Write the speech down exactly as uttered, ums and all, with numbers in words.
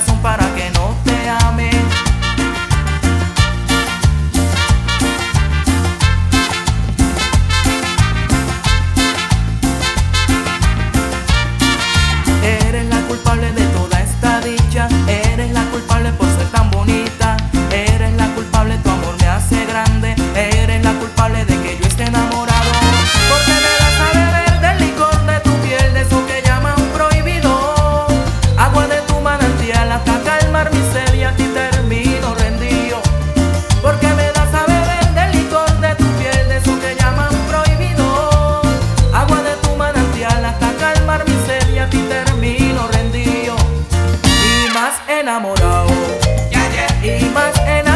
razón para que no te ame. Eres la culpable de toda esta dicha, eres la culpable por ser tan bonita, eres la culpable, tu amor me hace grande, eres la culpable de que yo esté enamorado. Porque me das a beber del licor de tu piel, de eso que llaman prohibido, agua de tu manantial hasta calmar mi sed y a ti termino rendido. Porque me das a beber del licor de tu piel, de eso que llaman prohibido, agua de tu manantial hasta calmar mi sed y a ti termino rendido. Y más enamorado, yeah, yeah. Y más enamorado.